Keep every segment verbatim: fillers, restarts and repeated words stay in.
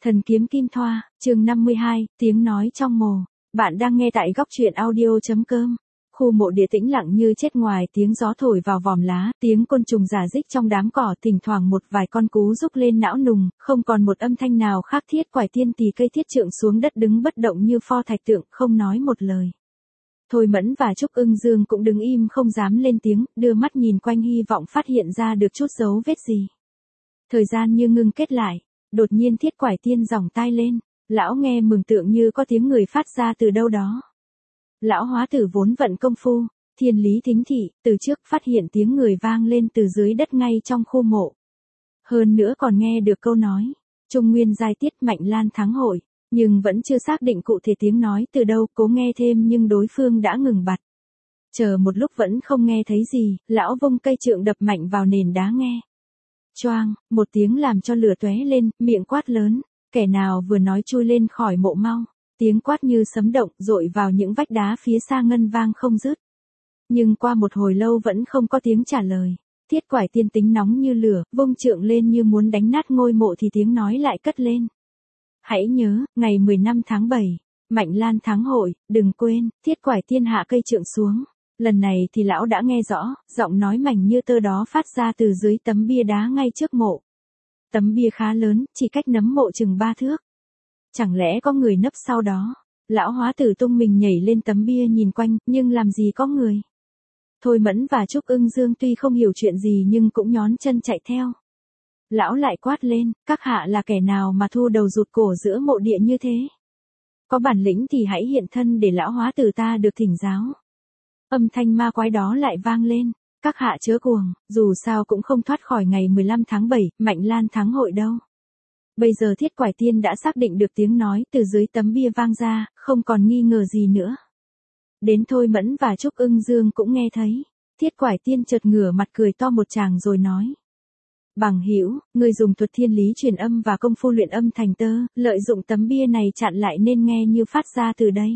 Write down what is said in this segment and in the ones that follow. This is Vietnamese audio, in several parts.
Thần kiếm kim thoa, chương năm mươi hai, tiếng nói trong mồ. Bạn đang nghe tại góc truyện audio.com. Khu mộ địa tĩnh lặng như chết, ngoài tiếng gió thổi vào vòm lá, tiếng côn trùng rả rích trong đám cỏ, thỉnh thoảng một vài con cú rúc lên não nùng, không còn một âm thanh nào khác. Thiết Quải Tiên tì cây thiết trượng xuống đất, đứng bất động như pho thạch tượng, không nói một lời. Thôi Mẫn và Trúc Ưng Dương cũng đứng im không dám lên tiếng, đưa mắt nhìn quanh hy vọng phát hiện ra được chút dấu vết gì. Thời gian như ngưng kết lại. Đột nhiên Thiết Quải Tiên giỏng tai lên, lão nghe mường tượng như có tiếng người phát ra từ đâu đó. Lão hóa tử vốn vận công phu, thiên lý thính thị, từ trước phát hiện tiếng người vang lên từ dưới đất ngay trong khu mộ. Hơn nữa còn nghe được câu nói, Trung Nguyên giai tiết Mạnh Lan thắng hội, nhưng vẫn chưa xác định cụ thể tiếng nói từ đâu, cố nghe thêm nhưng đối phương đã ngừng bặt. Chờ một lúc vẫn không nghe thấy gì, lão vung cây trượng đập mạnh vào nền đá nghe. Choang, một tiếng làm cho lửa tóe lên, miệng quát lớn, kẻ nào vừa nói chui lên khỏi mộ mau. Tiếng quát như sấm động, dội vào những vách đá phía xa ngân vang không dứt. Nhưng qua một hồi lâu vẫn không có tiếng trả lời. Thiết Quải Tiên tính nóng như lửa, vung trượng lên như muốn đánh nát ngôi mộ thì tiếng nói lại cất lên. Hãy nhớ, ngày mười lăm tháng bảy, Mạnh Lan thắng hội, đừng quên. Thiết Quải Tiên hạ cây trượng xuống. Lần này thì lão đã nghe rõ, giọng nói mảnh như tơ đó phát ra từ dưới tấm bia đá ngay trước mộ. Tấm bia khá lớn, chỉ cách nấm mộ chừng ba thước. Chẳng lẽ có người nấp sau đó? Lão hóa tử tung mình nhảy lên tấm bia nhìn quanh, nhưng làm gì có người. Thôi Mẫn và Trúc Ưng Dương tuy không hiểu chuyện gì nhưng cũng nhón chân chạy theo. Lão lại quát lên, các hạ là kẻ nào mà thu đầu rụt cổ giữa mộ địa như thế? Có bản lĩnh thì hãy hiện thân để lão hóa tử ta được thỉnh giáo. Âm thanh ma quái đó lại vang lên, các hạ chớ cuồng, dù sao cũng không thoát khỏi ngày mười lăm tháng bảy, Mạnh Lan thắng hội đâu. Bây giờ Thiết Quải Tiên đã xác định được tiếng nói từ dưới tấm bia vang ra, không còn nghi ngờ gì nữa. Đến Thôi Mẫn và Trúc Ưng Dương cũng nghe thấy. Thiết Quải Tiên chợt ngửa mặt cười to một tràng rồi nói. Bằng hữu, người dùng thuật thiên lý truyền âm và công phu luyện âm thành tơ, lợi dụng tấm bia này chặn lại nên nghe như phát ra từ đây.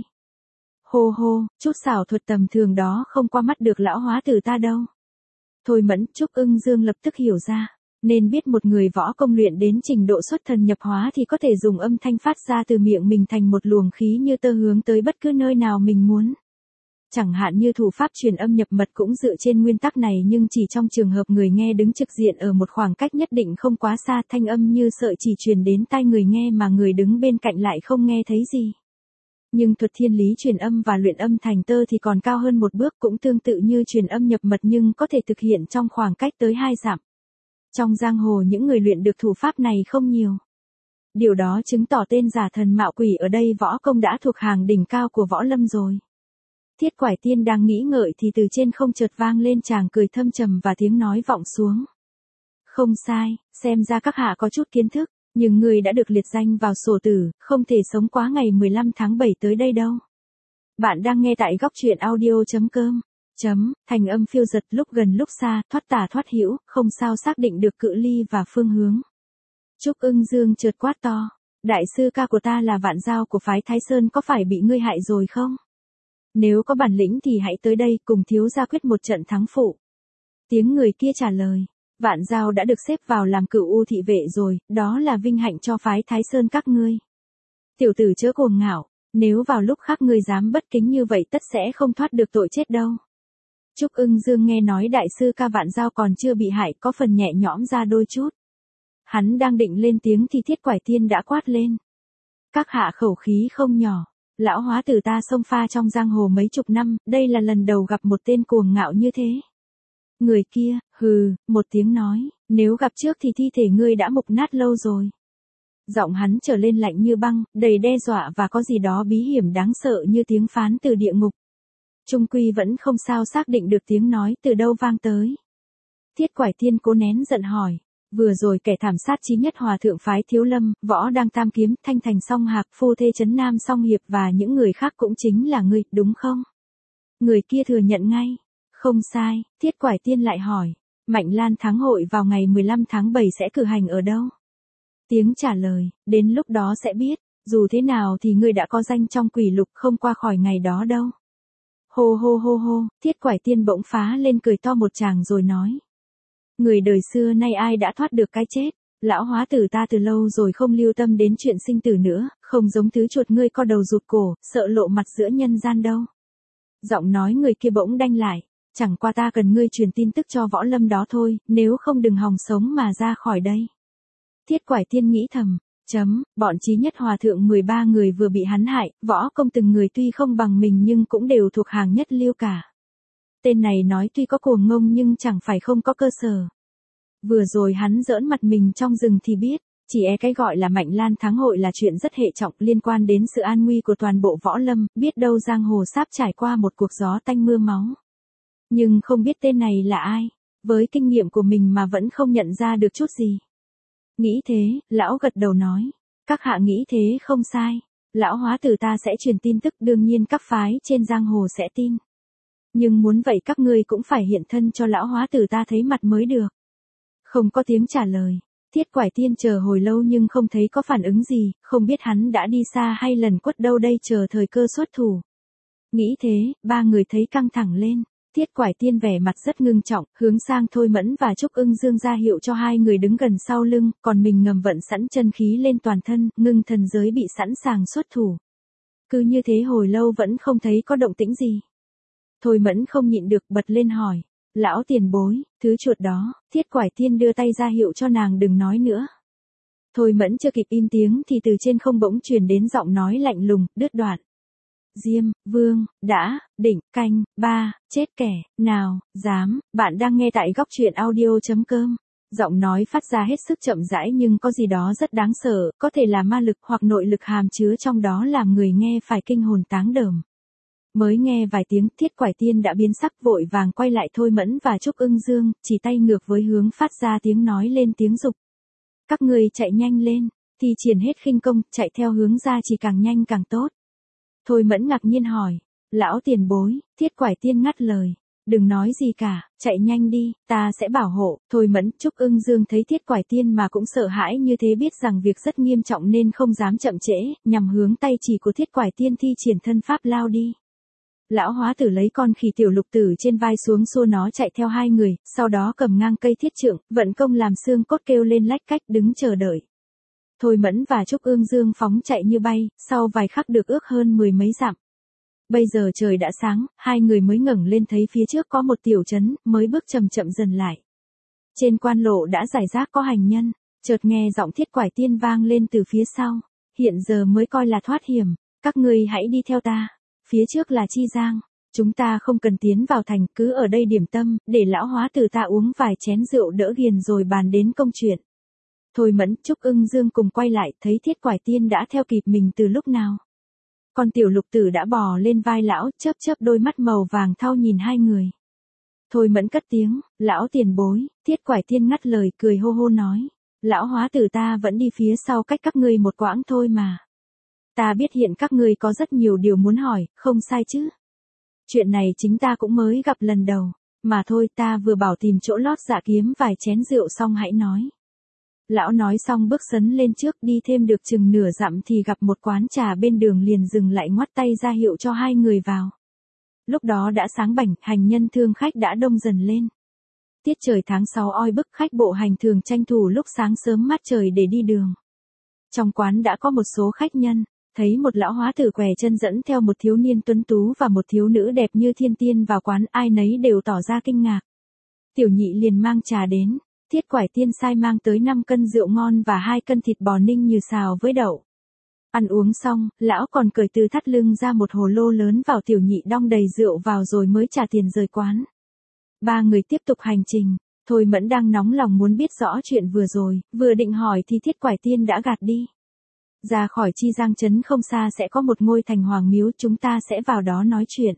Hô hô, chút xảo thuật tầm thường đó không qua mắt được lão hóa tử ta đâu. Thôi Mẫn, Trúc Ưng Dương lập tức hiểu ra, nên biết một người võ công luyện đến trình độ xuất thần nhập hóa thì có thể dùng âm thanh phát ra từ miệng mình thành một luồng khí như tơ hướng tới bất cứ nơi nào mình muốn. Chẳng hạn như thủ pháp truyền âm nhập mật cũng dựa trên nguyên tắc này, nhưng chỉ trong trường hợp người nghe đứng trực diện ở một khoảng cách nhất định không quá xa, thanh âm như sợi chỉ truyền đến tai người nghe mà người đứng bên cạnh lại không nghe thấy gì. Nhưng thuật thiên lý truyền âm và luyện âm thành tơ thì còn cao hơn một bước, cũng tương tự như truyền âm nhập mật nhưng có thể thực hiện trong khoảng cách tới hai dặm. Trong giang hồ những người luyện được thủ pháp này không nhiều. Điều đó chứng tỏ tên giả thần mạo quỷ ở đây võ công đã thuộc hàng đỉnh cao của võ lâm rồi. Thiết Quải Tiên đang nghĩ ngợi thì từ trên không chợt vang lên tràng cười thâm trầm và tiếng nói vọng xuống. Không sai, xem ra các hạ có chút kiến thức, nhưng người đã được liệt danh vào sổ tử, không thể sống quá ngày mười lăm tháng bảy tới đây đâu. Bạn đang nghe tại góc truyện audio.com. Chấm, thành âm phiêu giật lúc gần lúc xa, thoát tả thoát hữu, không sao xác định được cự ly và phương hướng. Trúc Ưng Dương chợt quát to, đại sư ca của ta là Vạn Giao của phái Thái Sơn, có phải bị ngươi hại rồi không? Nếu có bản lĩnh thì hãy tới đây cùng thiếu gia quyết một trận thắng phụ. Tiếng người kia trả lời, Vạn Giao đã được xếp vào làm cửu u thị vệ rồi, đó là vinh hạnh cho phái Thái Sơn các ngươi. Tiểu tử chớ cuồng ngạo, nếu vào lúc khác ngươi dám bất kính như vậy tất sẽ không thoát được tội chết đâu. Trúc Ưng Dương nghe nói đại sư ca Vạn Giao còn chưa bị hại, có phần nhẹ nhõm ra đôi chút. Hắn đang định lên tiếng thì Thiết Quải Tiên đã quát lên. Các hạ khẩu khí không nhỏ, lão hóa tử ta xông pha trong giang hồ mấy chục năm, đây là lần đầu gặp một tên cuồng ngạo như thế. Người kia, hừ, một tiếng nói, nếu gặp trước thì thi thể ngươi đã mục nát lâu rồi. Giọng hắn trở lên lạnh như băng, đầy đe dọa và có gì đó bí hiểm đáng sợ như tiếng phán từ địa ngục. Trung quy vẫn không sao xác định được tiếng nói từ đâu vang tới. Thiết Quải Tiên cố nén giận hỏi, vừa rồi kẻ thảm sát chí nhất hòa thượng phái Thiếu Lâm, võ đang tam kiếm, thanh thành song hạc, phu thê trấn nam song hiệp và những người khác cũng chính là ngươi, đúng không? Người kia thừa nhận ngay. Không sai. Thiết Quải Tiên lại hỏi, Mạnh Lan thắng hội vào ngày mười lăm tháng bảy sẽ cử hành ở đâu? Tiếng trả lời, đến lúc đó sẽ biết, dù thế nào thì ngươi đã có danh trong quỷ lục, không qua khỏi ngày đó đâu. Hô hô hô hô, Thiết Quải Tiên bỗng phá lên cười to một tràng rồi nói. Người đời xưa nay ai đã thoát được cái chết, Lão hóa tử ta từ lâu rồi không lưu tâm đến chuyện sinh tử nữa, không giống thứ chuột ngươi co đầu rụt cổ, sợ lộ mặt giữa nhân gian đâu. Giọng nói người kia bỗng đanh lại, chẳng qua ta cần ngươi truyền tin tức cho Võ Lâm đó thôi, nếu không đừng hòng sống mà ra khỏi đây. Thiết Quải Tiên nghĩ thầm, chấm, bọn Chí Nhất Hòa thượng mười ba người vừa bị hắn hại, võ công từng người tuy không bằng mình nhưng cũng đều thuộc hàng nhất lưu cả. Tên này nói tuy có cuồng ngông nhưng chẳng phải không có cơ sở. Vừa rồi hắn giỡn mặt mình trong rừng thì biết, chỉ e cái gọi là Mạnh Lan thắng hội là chuyện rất hệ trọng liên quan đến sự an nguy của toàn bộ Võ Lâm, biết đâu giang hồ sắp trải qua một cuộc gió tanh mưa máu. Nhưng không biết tên này là ai, với kinh nghiệm của mình mà vẫn không nhận ra được chút gì. Nghĩ thế, lão gật đầu nói, các hạ nghĩ thế không sai, lão hóa tử ta sẽ truyền tin tức, đương nhiên các phái trên giang hồ sẽ tin. Nhưng muốn vậy các ngươi cũng phải hiện thân cho lão hóa tử ta thấy mặt mới được. Không có tiếng trả lời, Thiết Quải Tiên chờ hồi lâu nhưng không thấy có phản ứng gì, không biết hắn đã đi xa hay lần quất đâu đây chờ thời cơ xuất thủ. Nghĩ thế, ba người thấy căng thẳng lên. Thiết Quải Tiên vẻ mặt rất ngưng trọng, hướng sang Thôi Mẫn và Trúc Ưng Dương ra hiệu cho hai người đứng gần sau lưng, còn mình ngầm vận sẵn chân khí lên toàn thân, ngưng thần giới bị sẵn sàng xuất thủ. Cứ như thế hồi lâu vẫn không thấy có động tĩnh gì. Thôi Mẫn không nhịn được bật lên hỏi, lão tiền bối, thứ chuột đó. Thiết Quải Tiên đưa tay ra hiệu cho nàng đừng nói nữa. Thôi Mẫn chưa kịp im tiếng thì từ trên không bỗng truyền đến giọng nói lạnh lùng, đứt đoạn. Diêm, Vương, đã, định, canh, ba, chết kẻ, nào, dám, bạn đang nghe tại góc truyện audio.com. Giọng nói phát ra hết sức chậm rãi nhưng có gì đó rất đáng sợ, có thể là ma lực hoặc nội lực hàm chứa trong đó làm người nghe phải kinh hồn táng đờm. Mới nghe vài tiếng, Thiết Quải Tiên đã biến sắc vội vàng quay lại Thôi Mẫn và Trúc Ưng Dương, chỉ tay ngược với hướng phát ra tiếng nói lên tiếng dục. Các người chạy nhanh lên, thì triển hết khinh công, chạy theo hướng ra chỉ càng nhanh càng tốt. Thôi Mẫn ngạc nhiên hỏi, lão tiền bối. Thiết Quải Tiên ngắt lời, đừng nói gì cả, chạy nhanh đi, ta sẽ bảo hộ. Thôi Mẫn, Trúc Ưng Dương thấy Thiết Quải Tiên mà cũng sợ hãi như thế, biết rằng việc rất nghiêm trọng nên không dám chậm trễ, nhằm hướng tay chỉ của Thiết Quải Tiên thi triển thân pháp lao đi. Lão hóa tử lấy con khỉ tiểu lục tử trên vai xuống xua nó chạy theo hai người, sau đó cầm ngang cây thiết trượng, vận công làm xương cốt kêu lên lách cách đứng chờ đợi. Thôi Mẫn và Trúc Ưng Dương phóng chạy như bay, sau vài khắc được ước hơn mười mấy dặm. Bây giờ trời đã sáng, hai người mới ngẩng lên thấy phía trước có một tiểu trấn, mới bước chậm chậm dần lại. Trên quan lộ đã rải rác có hành nhân, chợt nghe giọng Thiết Quải Tiên vang lên từ phía sau, hiện giờ mới coi là thoát hiểm, các ngươi hãy đi theo ta, phía trước là Chi Giang, chúng ta không cần tiến vào thành, cứ ở đây điểm tâm, để lão hóa tử ta uống vài chén rượu đỡ ghiền rồi bàn đến công chuyện. Thôi Mẫn, Trúc Ưng Dương cùng quay lại, thấy Thiết Quải Tiên đã theo kịp mình từ lúc nào. Con tiểu lục tử đã bò lên vai lão, chớp chớp đôi mắt màu vàng thau nhìn hai người. Thôi Mẫn cất tiếng, lão tiền bối. Thiết Quải Tiên ngắt lời cười hô hô nói, lão hóa tử ta vẫn đi phía sau cách các ngươi một quãng thôi mà. Ta biết hiện các ngươi có rất nhiều điều muốn hỏi, không sai chứ. Chuyện này chính ta cũng mới gặp lần đầu, mà thôi ta vừa bảo tìm chỗ lót dạ kiếm vài chén rượu xong hãy nói. Lão nói xong bước sấn lên trước, đi thêm được chừng nửa dặm thì gặp một quán trà bên đường, liền dừng lại ngoắt tay ra hiệu cho hai người vào. Lúc đó đã sáng bảnh, hành nhân thương khách đã đông dần lên. Tiết trời tháng sáu oi bức, khách bộ hành thường tranh thủ lúc sáng sớm mát trời để đi đường. Trong quán đã có một số khách nhân, thấy một lão hóa tử què chân dẫn theo một thiếu niên tuấn tú và một thiếu nữ đẹp như thiên tiên vào quán, ai nấy đều tỏ ra kinh ngạc. Tiểu nhị liền mang trà đến. Thiết Quải Tiên sai mang tới năm cân rượu ngon và hai cân thịt bò ninh như xào với đậu. Ăn uống xong, lão còn cởi từ thắt lưng ra một hồ lô lớn vào, tiểu nhị đong đầy rượu vào rồi mới trả tiền rời quán. Ba người tiếp tục hành trình. Thôi Mẫn đang nóng lòng muốn biết rõ chuyện vừa rồi, vừa định hỏi thì Thiết Quải Tiên đã gạt đi. Ra khỏi Chi Giang trấn không xa sẽ có một ngôi thành hoàng miếu, chúng ta sẽ vào đó nói chuyện.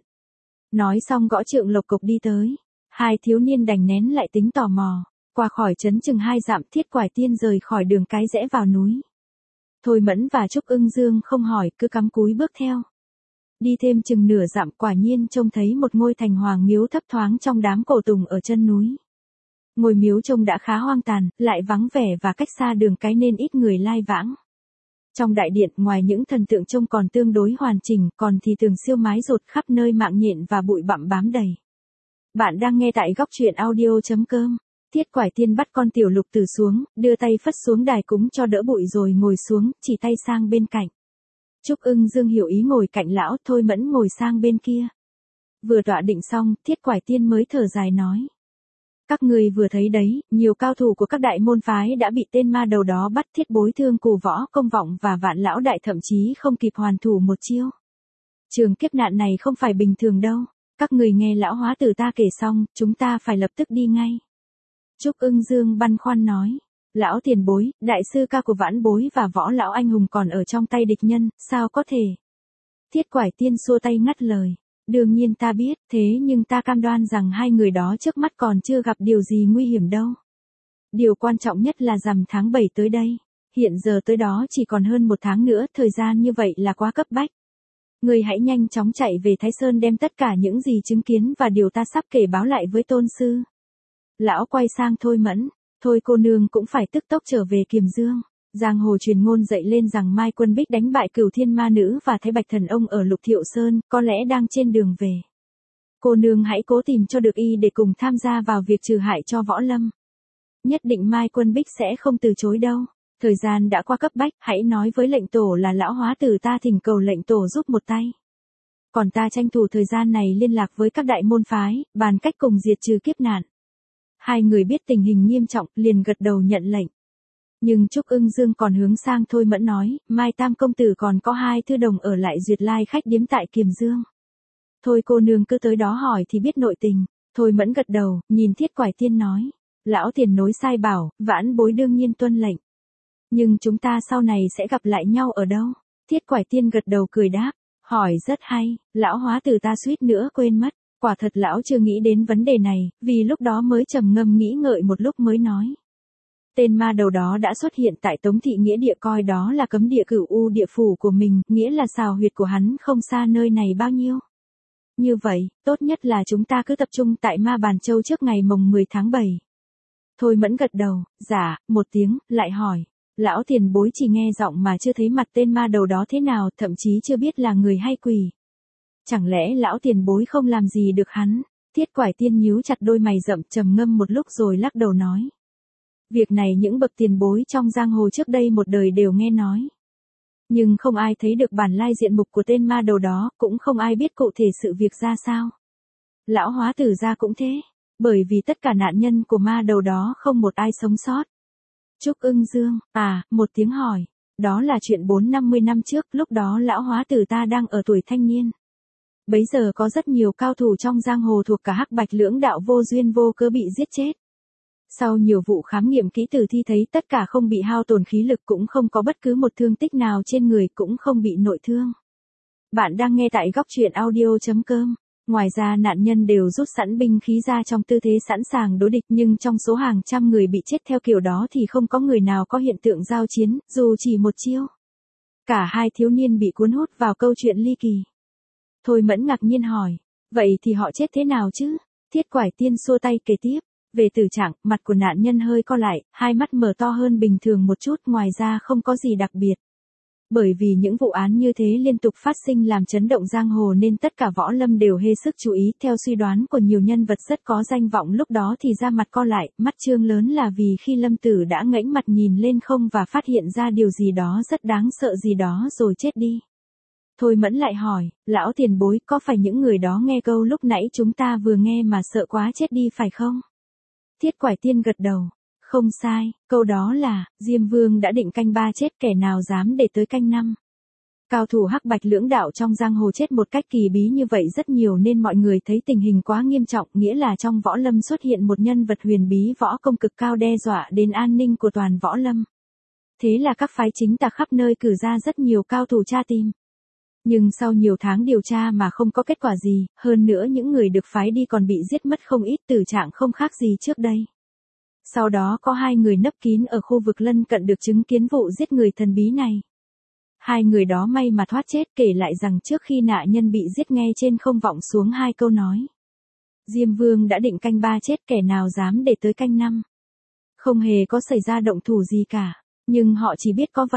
Nói xong gõ trượng lộc cộc đi tới. Hai thiếu niên đành nén lại tính tò mò. Qua khỏi trấn chừng hai dặm, Thiết Quải Tiên rời khỏi đường cái rẽ vào núi. Thôi Mẫn và Trúc Ưng Dương không hỏi, cứ cắm cúi bước theo. Đi thêm chừng nửa dặm, quả nhiên trông thấy một ngôi thành hoàng miếu thấp thoáng trong đám cổ tùng ở chân núi. Ngôi miếu trông đã khá hoang tàn, lại vắng vẻ và cách xa đường cái nên ít người lai vãng. Trong đại điện, ngoài những thần tượng trông còn tương đối hoàn chỉnh, còn thì tường siêu mái rột khắp nơi mạng nhện và bụi bặm bám đầy. Bạn đang nghe tại góc truyện audio.com. Thiết Quải Tiên bắt con tiểu lục tử xuống, đưa tay phất xuống đài cúng cho đỡ bụi rồi ngồi xuống, chỉ tay sang bên cạnh. Trúc Ưng Dương hiểu ý ngồi cạnh lão, Thôi Mẫn ngồi sang bên kia. Vừa tọa định xong, Thiết Quải Tiên mới thở dài nói. Các người vừa thấy đấy, nhiều cao thủ của các đại môn phái đã bị tên ma đầu đó bắt, Thiết Bối Thương Cù Võ Công Vọng và Vạn Lão Đại thậm chí không kịp hoàn thủ một chiêu. Trường kiếp nạn này không phải bình thường đâu. Các người nghe lão hóa tử ta kể xong, chúng ta phải lập tức đi ngay. Trúc Ưng Dương băn khoăn nói. Lão tiền bối, đại sư ca của Vãn Bối và Võ Lão Anh Hùng còn ở trong tay địch nhân, sao có thể? Thiết Quải Tiên xua tay ngắt lời. Đương nhiên ta biết, thế nhưng ta cam đoan rằng hai người đó trước mắt còn chưa gặp điều gì nguy hiểm đâu. Điều quan trọng nhất là rằm tháng bảy tới đây. Hiện giờ tới đó chỉ còn hơn một tháng nữa, thời gian như vậy là quá cấp bách. Người hãy nhanh chóng chạy về Thái Sơn đem tất cả những gì chứng kiến và điều ta sắp kể báo lại với tôn sư. Lão quay sang Thôi Mẫn. Thôi cô nương cũng phải tức tốc trở về Kiềm Dương. Giang hồ truyền ngôn dậy lên rằng Mai Quân Bích đánh bại Cửu Thiên Ma Nữ và Thái Bạch Thần Ông ở Lục Thiệu Sơn, có lẽ đang trên đường về. Cô nương hãy cố tìm cho được y để cùng tham gia vào việc trừ hại cho Võ Lâm. Nhất định Mai Quân Bích sẽ không từ chối đâu. Thời gian đã qua cấp bách, hãy nói với lệnh tổ là lão hóa tử ta thỉnh cầu lệnh tổ giúp một tay. Còn ta tranh thủ thời gian này liên lạc với các đại môn phái, bàn cách cùng diệt trừ kiếp nạn. Hai người biết tình hình nghiêm trọng, liền gật đầu nhận lệnh. Nhưng Trúc Ưng Dương còn hướng sang Thôi Mẫn nói, Mai Tam công tử còn có hai thư đồng ở lại Duyệt Lai khách điếm tại Kiềm Dương. Thôi cô nương cứ tới đó hỏi thì biết nội tình. Thôi Mẫn gật đầu, nhìn Thiết Quải Tiên nói. Lão tiền nối sai bảo, Vãn Bối đương nhiên tuân lệnh. Nhưng chúng ta sau này sẽ gặp lại nhau ở đâu? Thiết Quải Tiên gật đầu cười đáp. Hỏi rất hay, lão hóa tử ta suýt nữa quên mất. Quả thật lão chưa nghĩ đến vấn đề này, vì lúc đó mới trầm ngâm nghĩ ngợi một lúc mới nói. Tên ma đầu đó đã xuất hiện tại Tống Thị Nghĩa Địa, coi đó là cấm địa cửu u địa phủ của mình, nghĩa là xào huyệt của hắn không xa nơi này bao nhiêu. Như vậy, tốt nhất là chúng ta cứ tập trung tại Ma Bàn Châu trước ngày mồng mười tháng bảy. Thôi Mẫn gật đầu, dạ, một tiếng, lại hỏi. Lão tiền bối chỉ nghe giọng mà chưa thấy mặt tên ma đầu đó thế nào, thậm chí chưa biết là người hay quỷ. Chẳng lẽ lão tiền bối không làm gì được hắn? Thiết Quải Tiên nhíu chặt đôi mày rậm, trầm ngâm một lúc rồi lắc đầu nói. Việc này những bậc tiền bối trong giang hồ trước đây một đời đều nghe nói. Nhưng không ai thấy được bản lai diện mục của tên ma đầu đó, cũng không ai biết cụ thể sự việc ra sao. Lão hóa tử gia cũng thế, bởi vì tất cả nạn nhân của ma đầu đó không một ai sống sót. Trúc Ưng Dương, à, một tiếng hỏi, đó là chuyện bốn năm mươi năm trước, lúc đó lão hóa tử ta đang ở tuổi thanh niên. Bấy giờ có rất nhiều cao thủ trong giang hồ thuộc cả Hắc Bạch lưỡng đạo vô duyên vô cớ bị giết chết. Sau nhiều vụ khám nghiệm kỹ tử thi thấy tất cả không bị hao tổn khí lực, cũng không có bất cứ một thương tích nào trên người, cũng không bị nội thương. Bạn đang nghe tại góc truyện audio chấm com. Ngoài ra nạn nhân đều rút sẵn binh khí ra trong tư thế sẵn sàng đối địch, nhưng trong số hàng trăm người bị chết theo kiểu đó thì không có người nào có hiện tượng giao chiến, dù chỉ một chiêu. Cả hai thiếu niên bị cuốn hút vào câu chuyện ly kỳ. Thôi Mẫn ngạc nhiên hỏi, vậy thì họ chết thế nào chứ? Thiết Quải Tiên xua tay kể tiếp. Về tử trạng, mặt của nạn nhân hơi co lại, hai mắt mở to hơn bình thường một chút, ngoài ra không có gì đặc biệt. Bởi vì những vụ án như thế liên tục phát sinh làm chấn động giang hồ nên tất cả võ lâm đều hê sức chú ý. Theo suy đoán của nhiều nhân vật rất có danh vọng lúc đó thì da mặt co lại, mắt trương lớn là vì khi Lâm Tử đã ngẩng mặt nhìn lên không và phát hiện ra điều gì đó rất đáng sợ gì đó rồi chết đi. Thôi Mẫn lại hỏi, lão tiền bối, có phải những người đó nghe câu lúc nãy chúng ta vừa nghe mà sợ quá chết đi phải không? Thiết Quải Tiên gật đầu. Không sai, câu đó là, Diêm Vương đã định canh ba chết, kẻ nào dám để tới canh năm. Cao thủ Hắc Bạch lưỡng đạo trong giang hồ chết một cách kỳ bí như vậy rất nhiều nên mọi người thấy tình hình quá nghiêm trọng, nghĩa là trong võ lâm xuất hiện một nhân vật huyền bí võ công cực cao đe dọa đến an ninh của toàn võ lâm. Thế là các phái chính tà khắp nơi cử ra rất nhiều cao thủ tra tìm. Nhưng sau nhiều tháng điều tra mà không có kết quả gì, hơn nữa những người được phái đi còn bị giết mất không ít, tử trạng không khác gì trước đây. Sau đó có hai người nấp kín ở khu vực lân cận được chứng kiến vụ giết người thần bí này. Hai người đó may mà thoát chết, kể lại rằng trước khi nạn nhân bị giết nghe trên không vọng xuống hai câu nói. Diêm Vương đã định canh ba chết, kẻ nào dám để tới canh năm. Không hề có xảy ra động thủ gì cả, nhưng họ chỉ biết có vậy.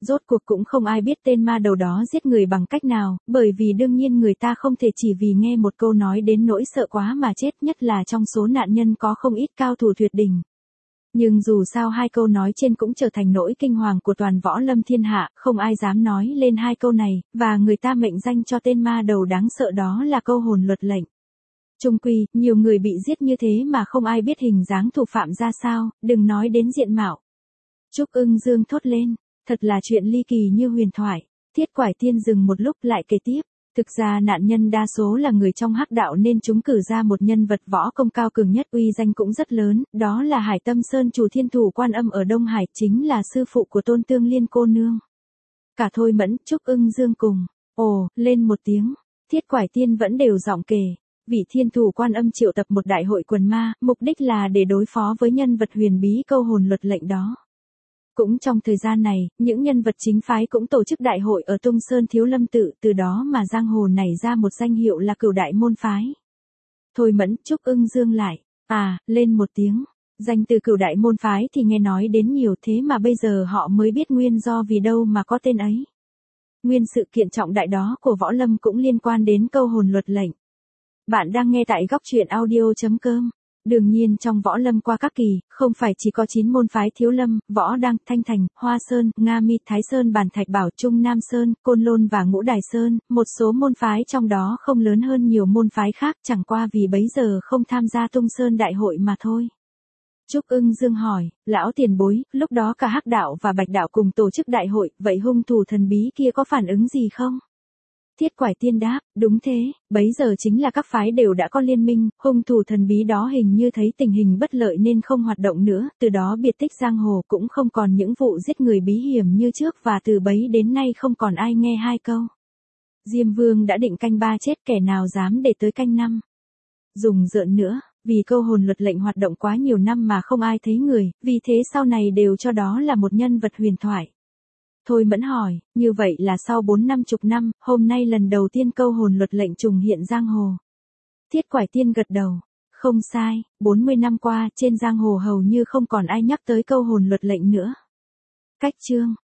Rốt cuộc cũng không ai biết tên ma đầu đó giết người bằng cách nào, bởi vì đương nhiên người ta không thể chỉ vì nghe một câu nói đến nỗi sợ quá mà chết, nhất là trong số nạn nhân có không ít cao thủ tuyệt đỉnh. Nhưng dù sao hai câu nói trên cũng trở thành nỗi kinh hoàng của toàn võ lâm thiên hạ, không ai dám nói lên hai câu này, và người ta mệnh danh cho tên ma đầu đáng sợ đó là câu hồn luật lệnh. Chung quy, nhiều người bị giết như thế mà không ai biết hình dáng thủ phạm ra sao, đừng nói đến diện mạo. Trúc Ưng Dương thốt lên, thật là chuyện ly kỳ như huyền thoại. Thiết Quải Tiên dừng một lúc lại kể tiếp. Thực ra nạn nhân đa số là người trong hắc đạo nên chúng cử ra một nhân vật võ công cao cường nhất, uy danh cũng rất lớn, đó là Hải Tâm Sơn chủ Thiên Thủ Quan Âm ở Đông Hải, chính là sư phụ của Tôn Tương Liên cô nương. Cả Thôi Mẫn, Trúc Ưng Dương cùng ồ lên một tiếng. Thiết Quải Tiên vẫn đều giọng kể. Vị Thiên Thủ Quan Âm triệu tập một đại hội quần ma, mục đích là để đối phó với nhân vật huyền bí câu hồn luật lệnh đó. Cũng trong thời gian này, những nhân vật chính phái cũng tổ chức đại hội ở Tung Sơn Thiếu Lâm Tự, từ đó mà giang hồ nảy ra một danh hiệu là Cửu Đại Môn Phái. Thôi Mẫn, Trúc Ưng Dương lại, à, lên một tiếng. Danh từ Cửu Đại Môn Phái thì nghe nói đến nhiều, thế mà bây giờ họ mới biết nguyên do vì đâu mà có tên ấy. Nguyên sự kiện trọng đại đó của võ lâm cũng liên quan đến câu hồn luật lệnh. Bạn đang nghe tại góc truyện audio chấm com. Đương nhiên trong võ lâm qua các kỳ, không phải chỉ có chín môn phái Thiếu Lâm, Võ Đăng, Thanh Thành, Hoa Sơn, Nga Mi, Thái Sơn, Bàn Thạch Bảo, Trung Nam Sơn, Côn Lôn và Ngũ Đài Sơn, một số môn phái trong đó không lớn hơn nhiều môn phái khác, chẳng qua vì bấy giờ không tham gia Tung Sơn đại hội mà thôi. Trúc Ưng Dương hỏi, lão tiền bối, lúc đó cả hắc đạo và bạch đạo cùng tổ chức đại hội, vậy hung thủ thần bí kia có phản ứng gì không? Thiết Quải Tiên đáp, đúng thế, bấy giờ chính là các phái đều đã có liên minh, hung thủ thần bí đó hình như thấy tình hình bất lợi nên không hoạt động nữa, từ đó biệt tích giang hồ cũng không còn những vụ giết người bí hiểm như trước, và từ bấy đến nay không còn ai nghe hai câu. Diêm Vương đã định canh ba chết, kẻ nào dám để tới canh năm. Dùng rợn nữa, vì câu hồn luật lệnh hoạt động quá nhiều năm mà không ai thấy người, vì thế sau này đều cho đó là một nhân vật huyền thoại. Thôi Mẫn hỏi, như vậy là sau bốn năm chục năm, hôm nay lần đầu tiên câu hồn luật lệnh trùng hiện giang hồ. Thiết Quải Tiên gật đầu, không sai, bốn mươi năm qua trên giang hồ hầu như không còn ai nhắc tới câu hồn luật lệnh nữa. Cách chương